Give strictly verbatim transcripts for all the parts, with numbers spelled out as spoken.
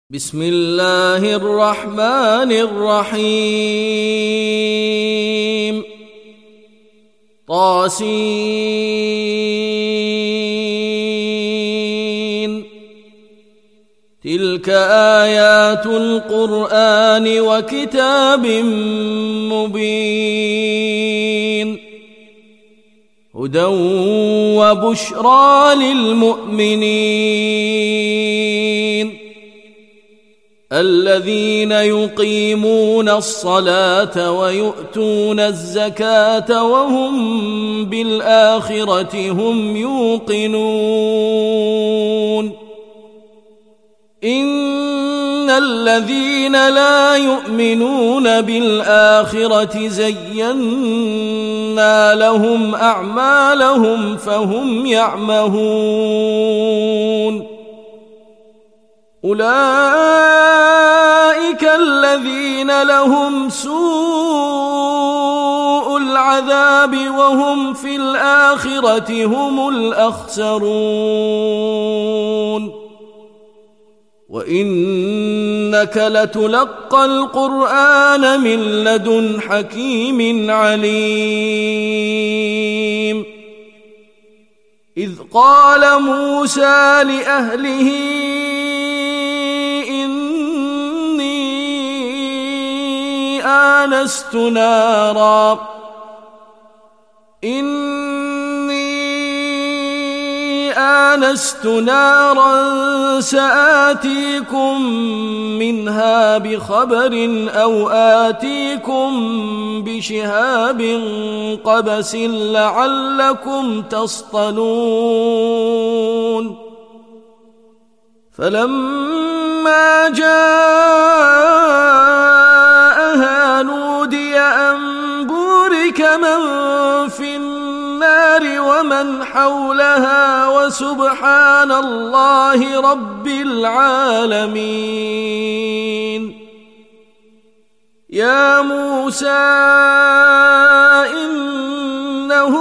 بسم الله الرحمن الرحيم طاسين تلك آيات القرآن وكتاب مبين هدى وبشرى للمؤمنين الذين يقيمون الصلاة ويؤتون الزكاة وهم بالآخرة هم يوقنون إن الذين لا يؤمنون بالآخرة زينا لهم أعمالهم فهم يعمهون أولئك الذين لهم سوء العذاب وهم في الآخرة هم الأخسرون وإنك لتلقى القرآن من لدن حكيم عليم إذ قال موسى لأهله آنست نارا إني آنست نارا سآتيكم منها بخبر أو آتيكم بشهاب قبس لعلكم تصطلون فلما جاء نودي أن بورك من في النار ومن حولها وسبحان الله رب العالمين يا موسى إنه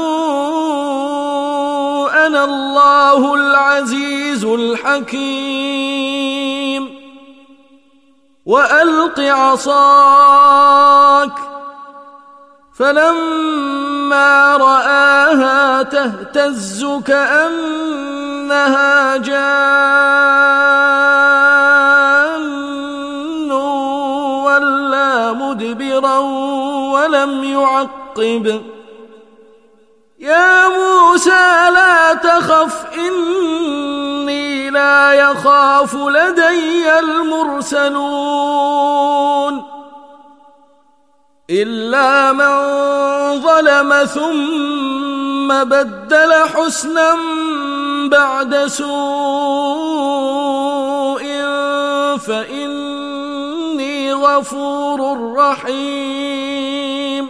أنا الله العزيز الحكيم وألق عصاك فلما رآها تهتز كأنها جان ولا مدبرا ولم يعقب يا موسى لا تخف إني لا يخاف لدي المرسلون إلا من ظلم ثم بدل حسنا بعد سوء فإني غفور رحيم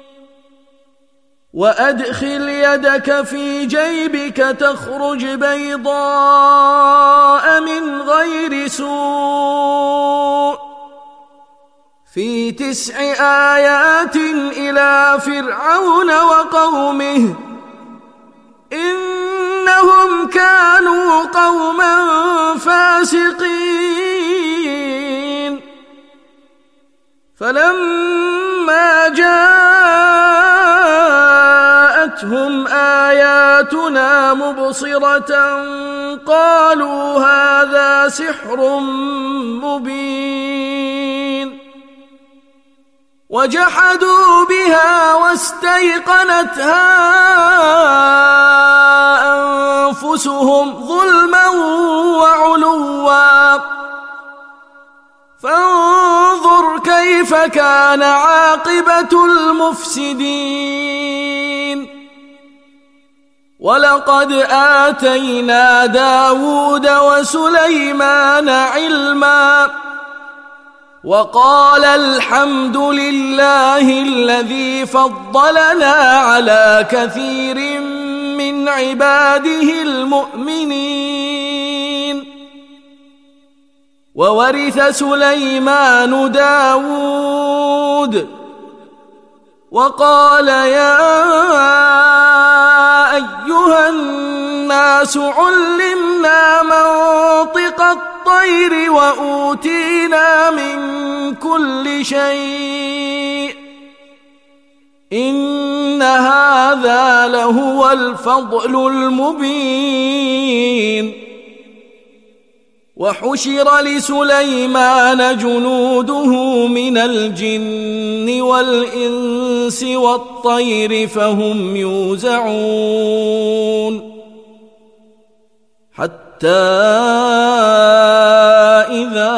وأدخل يدك في جيبك تخرج بيضاء من غير سوء في تسع آيات إلى فرعون وقومه إنهم كانوا قوما فاسقين فلما جاءتهم آياتنا مبصرة قالوا هذا سحر مبين وجحدوا بها واستيقنتها أنفسهم ظلما وعلوا فانظر كيف كان عاقبة المفسدين ولقد آتينا داود وسليمان علما وقال الحمد لله الذي فضلنا على كثير من عباده المؤمنين وورث سليمان داود وقال يا أيها الناس علمنا علمنا منطق الطير وأوتينا من كل شيء إن هذا لهو الفضل المبين وحشر لسليمان جنوده من الجن والإنس والطير فهم يوزعون حتى إذا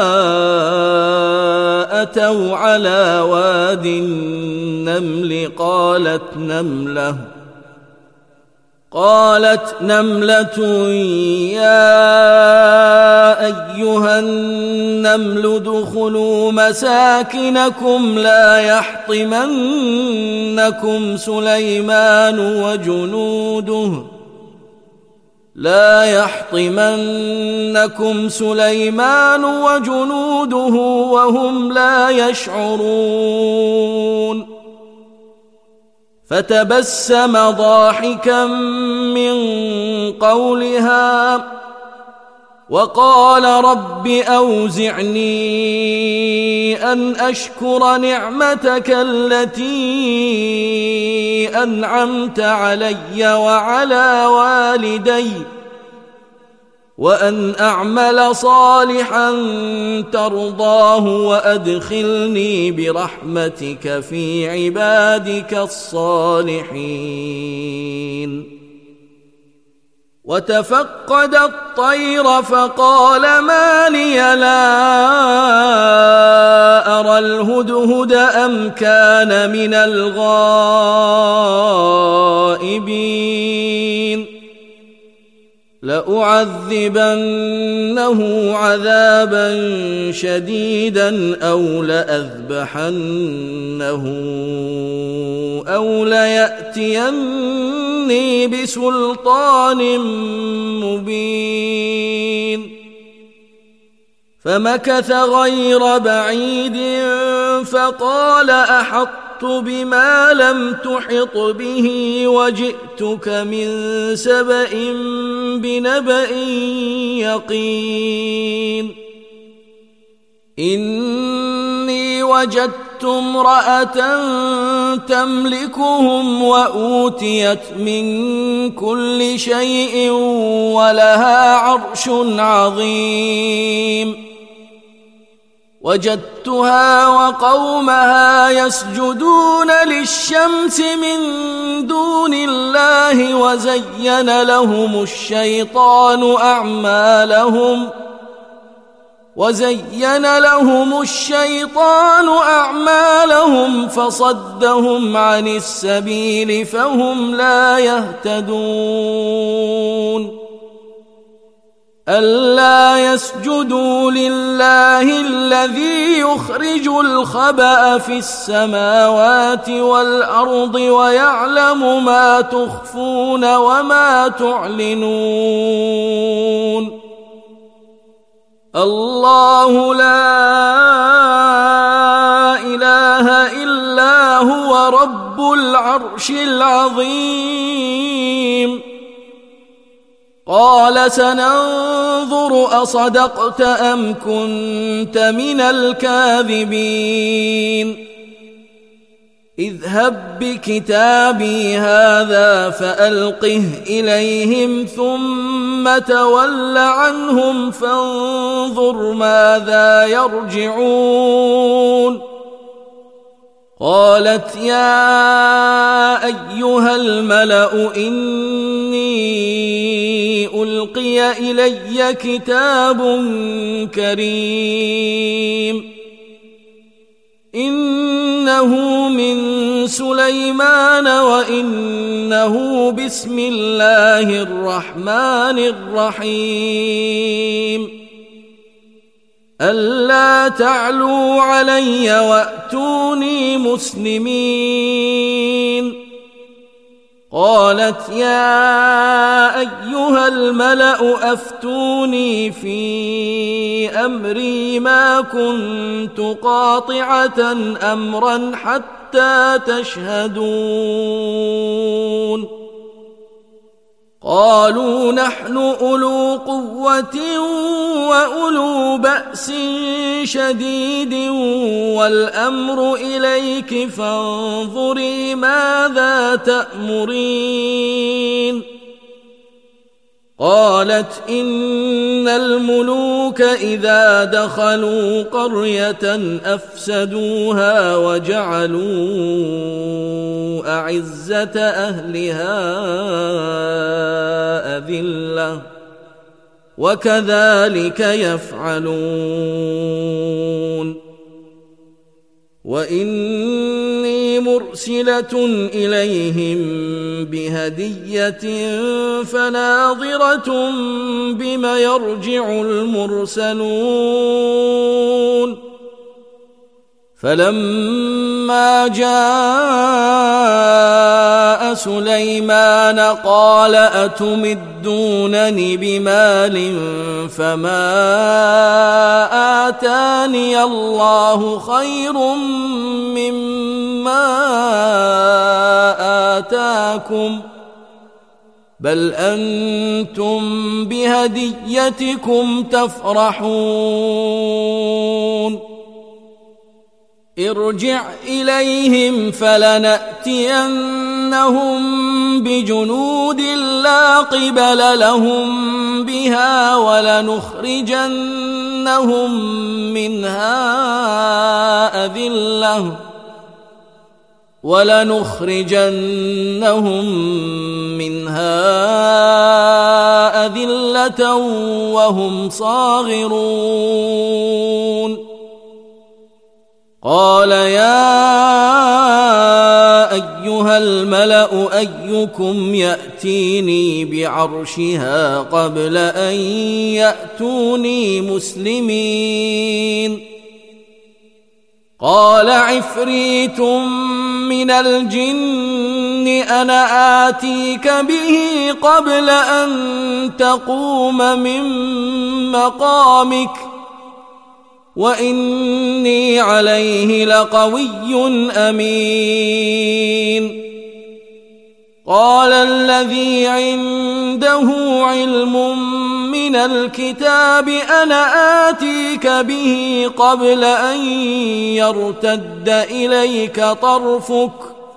أتوا على واد النمل قالت نملة قالت نملة يا أيها النمل ادخلوا مساكنكم لا يحطمنكم سليمان وجنوده لا يحطمنكم سليمان وجنوده وهم لا يشعرون فتبسم ضاحكا من قولها وقال رب أوزعني أن أشكر نعمتك التي أنعمت علي وعلى والدي وأن أعمل صالحا ترضاه وأدخلني برحمتك في عبادك الصالحين وتفقد الطير فقال ما لي لا أرى الهدهد أم كان من الغائبين لأعذبنه عذابا شديدا أو لأذبحنه أو ليأتيني بسلطان مبين فمكث غير بعيد فقال أحطت بما لم تحط به وجئتك من سبأ بنبأ يقين إني وجدت امرأة تملكهم وأوتيت من كل شيء ولها عرش عظيم وجدتها وقومها يسجدون للشمس من دون الله وزين لهم الشيطان أعمالهم وزين لهم الشيطان أعمالهم فصدهم عن السبيل فهم لا يهتدون ألا يسجدوا لله الذي يخرج الخبأ في السماوات والأرض ويعلم ما تخفون وما تعلنون الله لا إله إلا هو رب العرش العظيم قال سننظر أصدقت أم كنت من الكاذبين اذهب بكتابي هذا فألقه إليهم ثم تول عنهم فانظر ماذا يرجعون قالت يا أيها الملأ إني ألقي إلي كتاب كريم إنه من سليمان وإنه بسم الله الرحمن الرحيم ألا تعلوا علي وأتوني مسلمين قالت يا أيها الملأ أفتوني في أمري ما كنت قاطعة أمرا حتى تشهدون قالوا نحن أولو قوة وأولو بأس شديد والأمر إليك فانظري ماذا تأمرين قالت إن الملوك إذا دخلوا قرية أفسدوها وجعلوا أعزة أهلها أذلة وكذلك يفعلون وإني مرسلة إليهم بهدية فناظرة بم يرجع المرسلون فلما جاء سليمان قال أتمدونني بمال فما آتاني الله خير مما آتاكم بل أنتم بهديتكم تفرحون ارجع إليهم فلنأتينهم بجنود لا قبل لهم بها ولنخرجنهم منها أذلة ولنخرجنهم منها أذلة وهم صاغرون قال يا أيها الملأ أيكم يأتيني بعرشها قبل أن يأتوني مسلمين قال عفريت من الجن أنا آتيك به قبل أن تقوم من مقامك وإني عليه لقوي أمين قال الذي عنده علم من الكتاب أنا آتيك به قبل أن يرتد إليك طرفك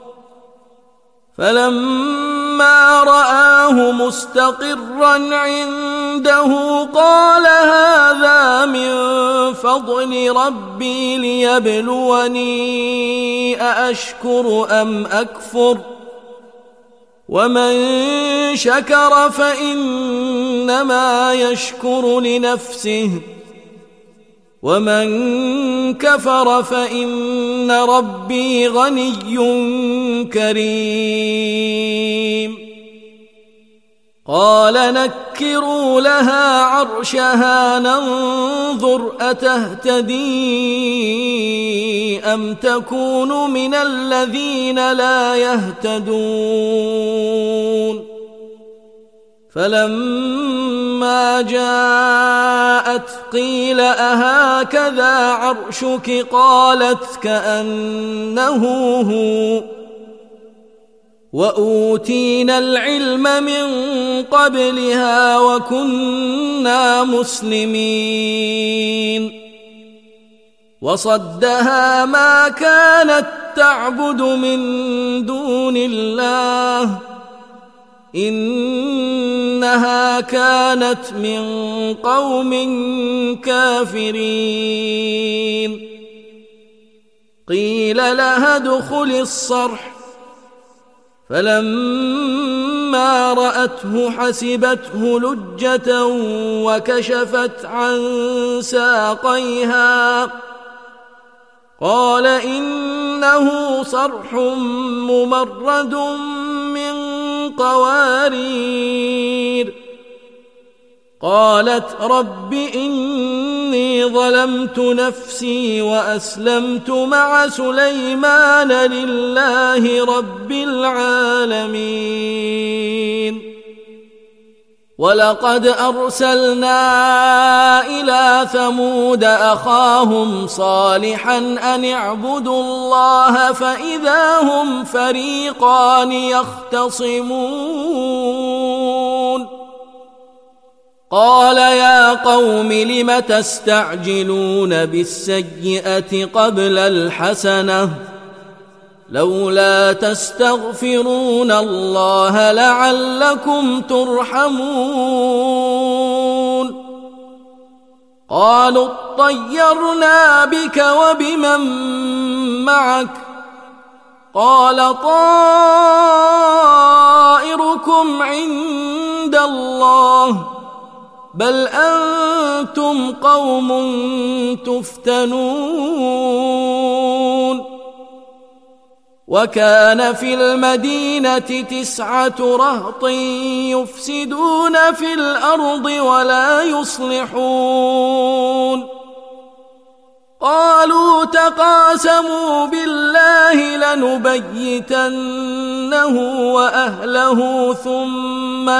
فلما رآه مستقرا عنده قال هذا من فضل ربي ليبلوني أأشكر أم أكفر ومن شكر فإنما يشكر لنفسه ومن كفر فإن ربي غني كريم قال نكروا لها عرشها ننظر أتهتدي أم تكون من الذين لا يهتدون فلما جاءت قيل أهكذا عرشك قالت كأنه هو وأوتينا العلم من قبلها وكنا مسلمين وصدها ما كانت تعبد من دون الله إنها كانت من قوم كافرين قيل لها ادخل الصرح فلما رأته حسبته لجة وكشفت عن ساقيها قال إنه صرح ممرد من قوارير قالت رب إني ظلمت نفسي وأسلمت مع سليمان لله رب العالمين ولقد أرسلنا إلى ثمود أخاهم صالحا أن اعبدوا الله فإذا هم فريقان يختصمون قال يا قوم لم تستعجلون بالسيئة قبل الحسنة لولا تستغفرون الله لعلكم ترحمون قالوا اطيرنا بك وبمن معك قال طائركم عند الله بل أنتم قوم تفتنون وكان في المدينة تسعة رهط يفسدون في الأرض ولا يصلحون قالوا تقاسموا بالله لنبيتنه وأهله ثم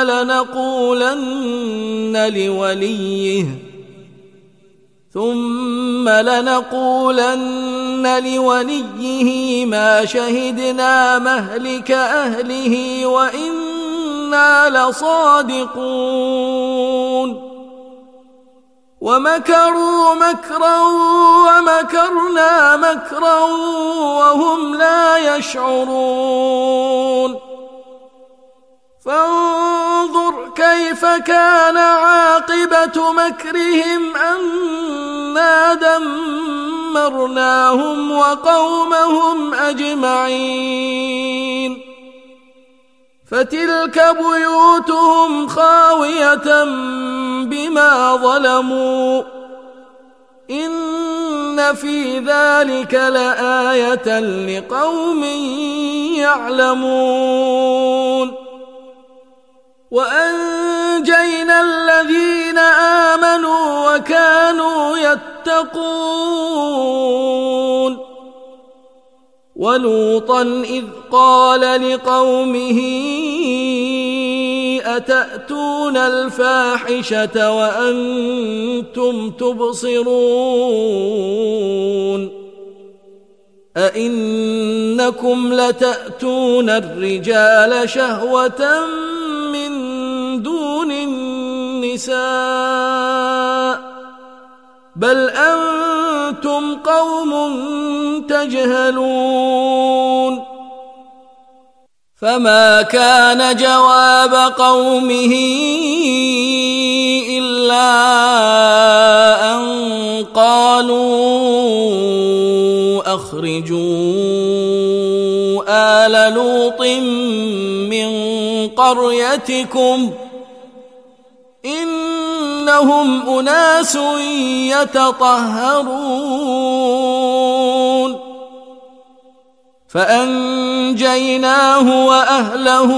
لنقولن لوليه ثم لنقولن لوليه ما شهدنا مهلك أهله وإنا لصادقون ومكروا مكرا ومكرنا مكرا وهم لا يشعرون فانظر كيف كان عاقبة مكرهم أنا دمرناهم وقومهم أجمعين فتلك بيوتهم خاوية بما ظلموا إن في ذلك لآية لقوم يعلمون وأنجينا الذين آمنوا وكانوا يتقون ولوطا إذ قال لقومه أتأتون الفاحشة وأنتم تبصرون أئنكم لتأتون الرجال شهوة من دون النساء بل أنتم قوم تجهلون فما كان جواب قومه إلا أن قالوا أخرجوا آل لوط من قريتكم إنهم أناس يتطهرون فأنجيناه وأهله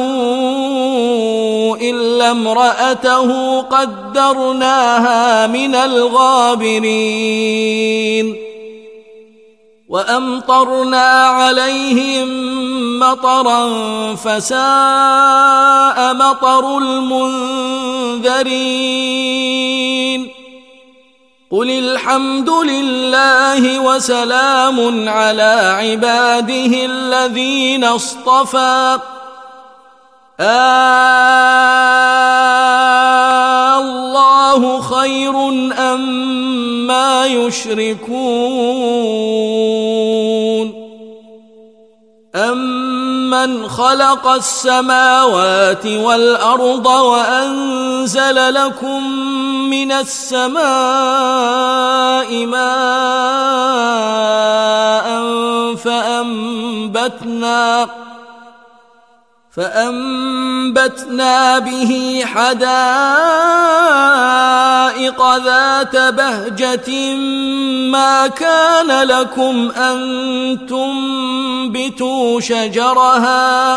إلا امرأته قدرناها من الغابرين وأمطرنا عليهم مطرا فساء مطر المنذرين قل الحمد لله وسلام على عباده الذين اصطفى الله خير أما يشركون أمن خلق السماوات والأرض وأنزل لكم من السماء ماء فأنبتنا فأنبتنا به حدائق ذات بهجة ما كان لكم أن تنبتوا شجرها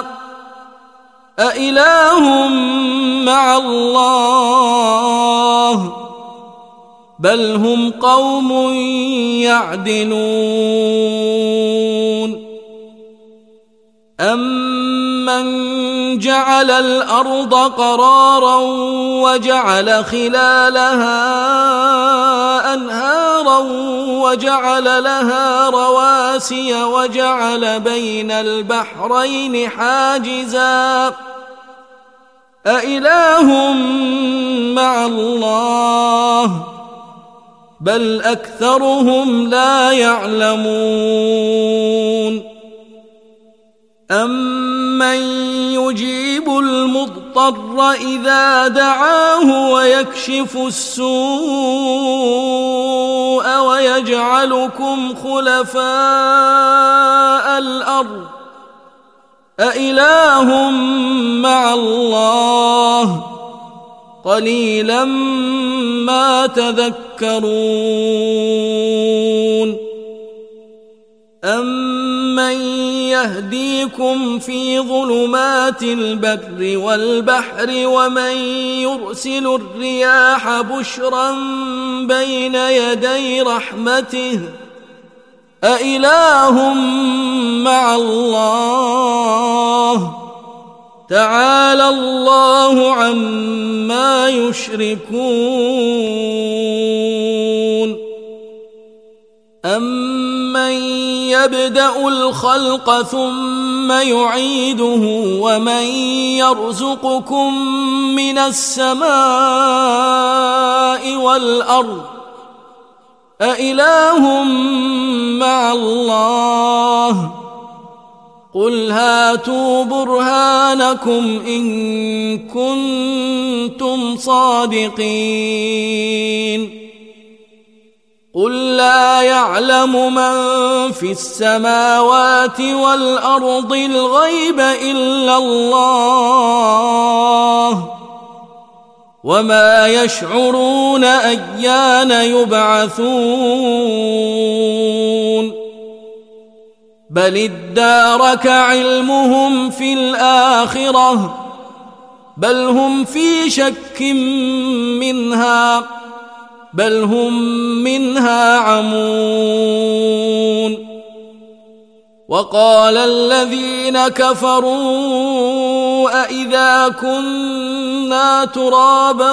أإله مع الله بل هم قوم يعدلون أمن جعل الأرض قرارا وجعل خلالها أنهارا وجعل لها رواسي وجعل بين البحرين حاجزا أإله مع الله بل أكثرهم لا يعلمون أمن يجيب المضطر إذا دعاه ويكشف السوء ويجعلكم خلفاء الأرض أإله مع الله قليلا ما تذكرون أمن يهديكم في ظلمات البر والبحر ومن يرسل الرياح بشرا بين يدي رحمته أإله مع الله تعالى الله عما يشركون أمن يبدأ الخلق ثم يعيده ومن يرزقكم من السماء والأرض أإله مع الله قل هاتوا برهانكم إن كنتم صادقين قل لا يعلم من في السماوات والأرض الغيب إلا الله وما يشعرون أيان يبعثون بل ادارك علمهم في الآخرة بل هم في شك منها بل هم منها عمون وقال الذين كفروا أإذا كنا ترابا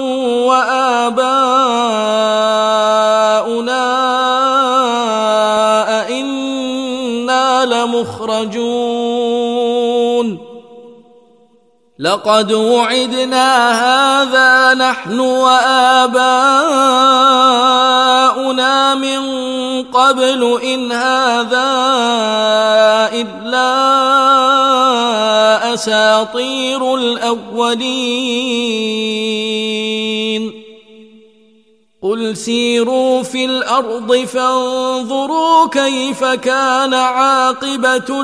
وآباؤنا أئنا لمخرجون لقد وعدنا هذا نحن وآباؤنا من قبل إن هذا إلا أساطير الأولين قل سيروا في الأرض فانظروا كيف كان عاقبة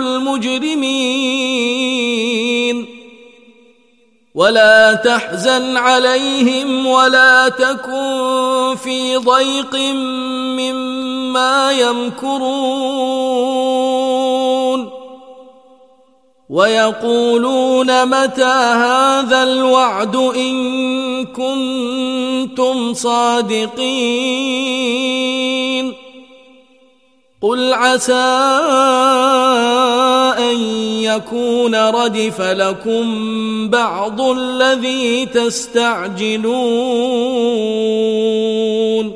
المجرمين ولا تحزن عليهم ولا تكن في ضيق مما يمكرون ويقولون متى هذا الوعد إن كنتم صادقين قل عسى أن يكون ردف لكم بعض الذي تستعجلون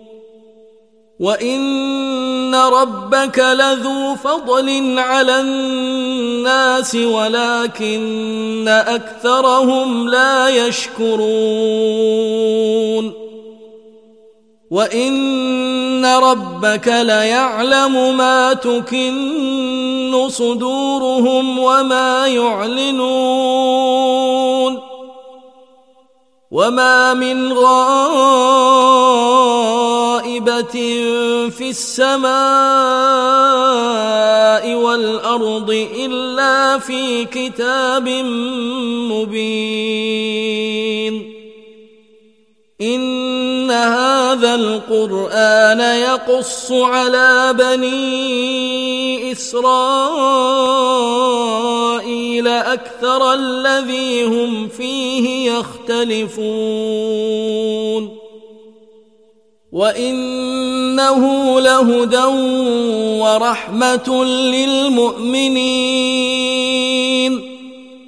وإن ربك لذو فضل على الناس ولكن أكثرهم لا يشكرون وإن ربك ليعلم ما تكن صدورهم وما يعلنون وما من غائبة في السماء والأرض إلا في كتاب مبين إن هذا القرآن يقص على بني إسرائيل أكثر الذي هم فيه يختلفون وإنه لهدى ورحمة للمؤمنين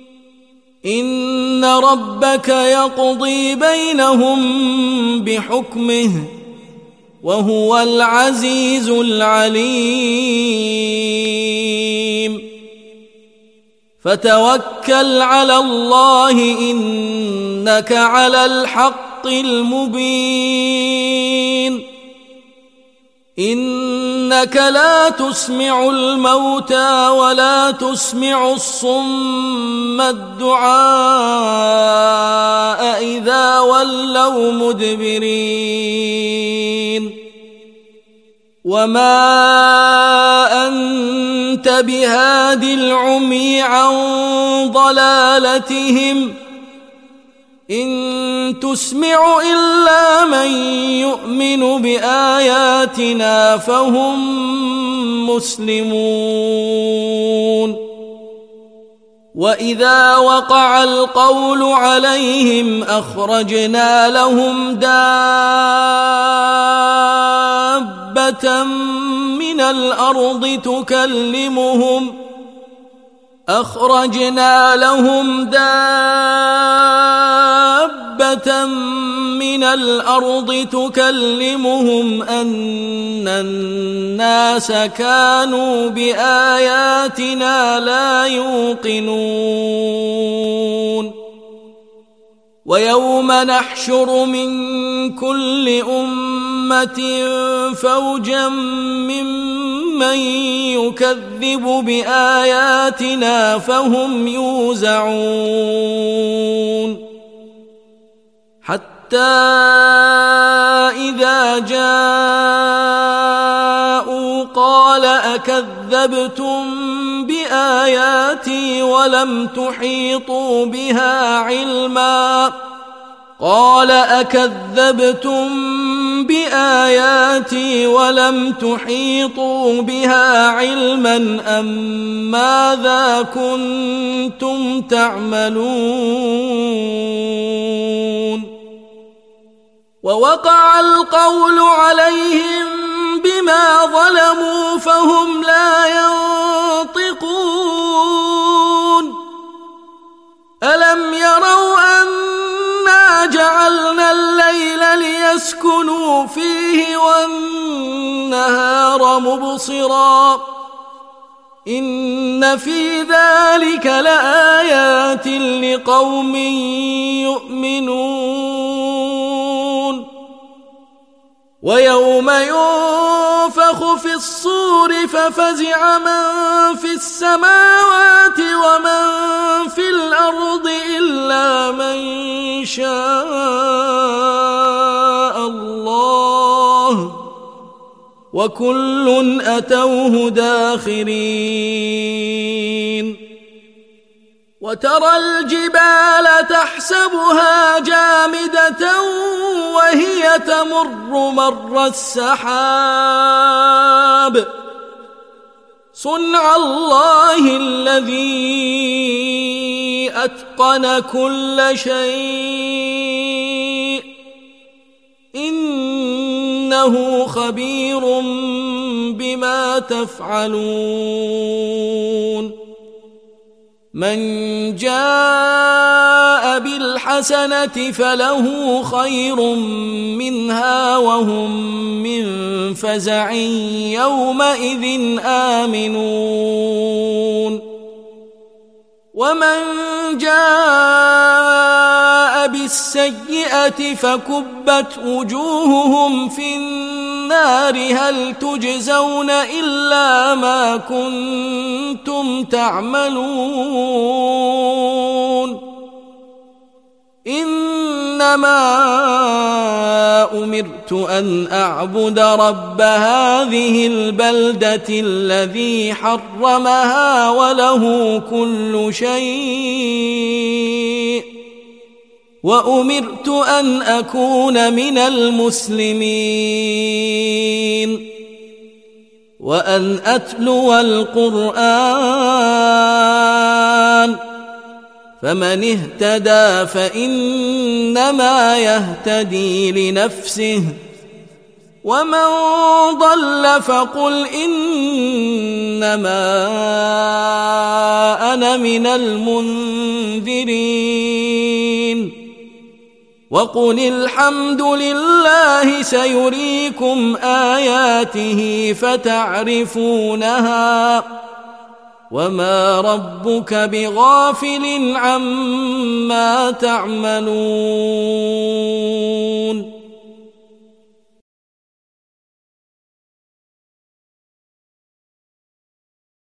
إن ربك يقضي بينهم بحكمه وهو العزيز العليم فتوكل على الله إنك على الحق المبين إنك لا تسمع الموتى ولا تسمع الصم الدعاء إذا ولوا مدبرين وما أنت بهاد العمي عن ضلالتهم إن تسمع إلا من يؤمن بآياتنا فهم مسلمون وإذا وقع القول عليهم أخرجنا لهم دابة من الأرض تكلمهم أخرجنا لهم دابة من الأرض تكلمهم أن الناس كانوا بآياتنا لا يوقنون ويوم نحشر من كل أمة فوجا ممن يكذب بآياتنا فهم يوزعون حتى إذا جاءوا قال أكذبتم بآياتي ولم تحيطوا بها علما قال أكذبتم بآياتي ولم تحيطوا بها علما أم ماذا كنتم تعملون ووقع القول عليهم بما ظلموا فهم لا ينطقون ألم يروا أنا جعلنا الليل ليسكنوا فيه والنهار مبصرا إن في ذلك لآيات لقوم يؤمنون ويوم ينفخ في الصور ففزع من في السماوات ومن في الأرض إلا من شاء الله وكل أتوه داخرين وترى الجبال تحسبها جامدة وهي تمر مر السحاب صنع الله الذي أتقن كل شيء إنه خبير بما تفعلون من جاء بالحسنة فله خير منها وهم من فزع يومئذ آمنون ومن جاء بالسيئة فكبت وجوههم في النار هل تجزون إلا ما كنتم تعملون إنما أمرت أن أعبد رب هذه البلدة الذي حرمها وله كل شيء وأمرت أن أكون من المسلمين وأن أتلو القرآن فمن اهتدى فإنما يهتدي لنفسه ومن ضل فقل إنما أنا من المنذرين وقل الحمد لله سيريكم آياته فتعرفونها وما ربك بغافل عما تعملون